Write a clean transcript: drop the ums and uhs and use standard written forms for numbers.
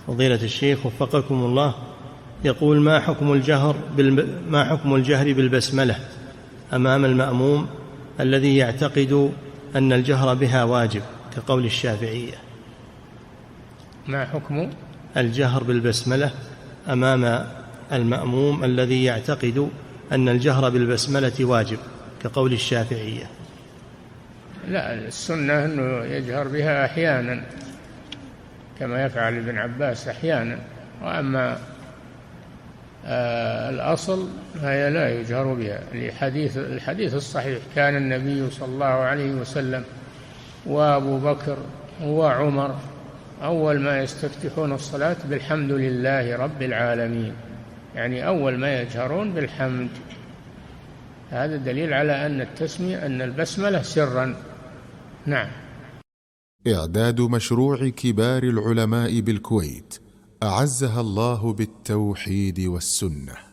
فضيلة الشيخ وفقكم الله، يقول: ما حكم الجهر بالبسملة أمام المأموم الذي يعتقد أن الجهر بها واجب كقول الشافعية؟ ما حكم الجهر بالبسملة أمام المأموم الذي يعتقد أن الجهر بالبسملة واجب كقول الشافعية؟ لا، السنة أنه يجهر بها أحيانا كما يفعل ابن عباس أحيانا، وأما الأصل هي لا يجهر بها. الحديث الصحيح: كان النبي صلى الله عليه وسلم وأبو بكر وعمر أول ما يستفتحون الصلاة بالحمد لله رب العالمين، يعني أول ما يجهرون بالحمد. هذا دليل على أن التسمية أن البسملة سرا. نعم. إعداد مشروع كبار العلماء بالكويت أعزها الله بالتوحيد والسنة.